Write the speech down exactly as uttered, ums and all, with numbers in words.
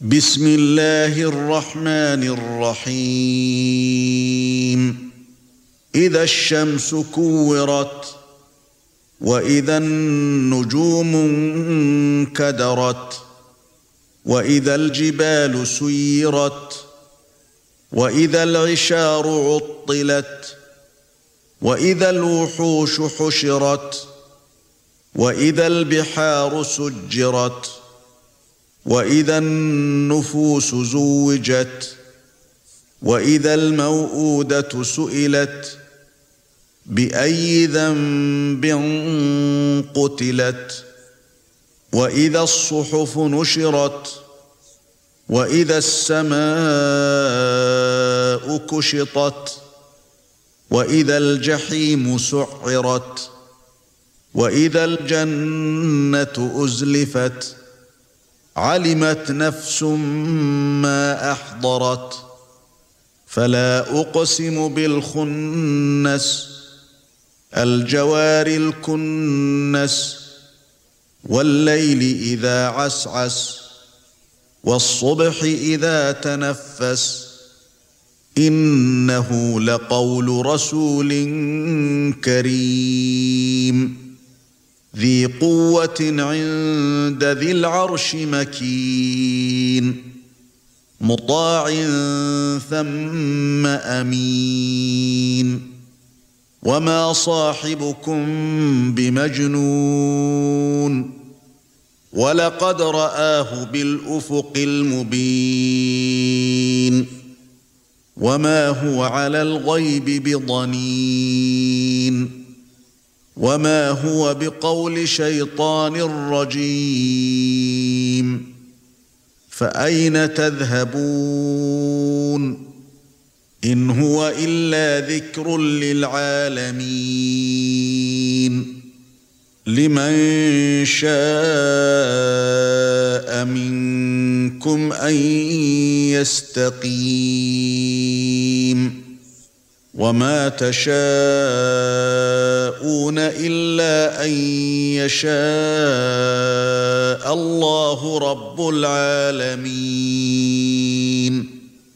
بسم الله الرحمن الرحيم إذا الشمس كورت وإذا النجوم انكدرت وإذا الجبال سيرت وإذا العشار عطلت وإذا الوحوش حشرت وإذا البحار سجرت وإذا النفوس زوجت وإذا الموءودة سئلت بأي ذنب قتلت وإذا الصحف نشرت وإذا السماء كشطت وإذا الجحيم سعرت وإذا الجنة أزلفت علمت نفس ما أحضرت فلا أقسم بالخنس الجوار الكنس والليل إذا عسعس والصبح إذا تنفس إنه لقول رسول كريم ذي قوة عند ذي العرش مكين مطاع ثم أمين وما صاحبكم بمجنون ولقد رآه بالأفق المبين وما هو على الغيب بضنين وما هو بقول شيطان رجيم فأين تذهبون إن هو إلا ذكر للعالمين لمن شاء منكم أن يستقيم وما تشاءون إلا أن يشاء الله رب العالمين.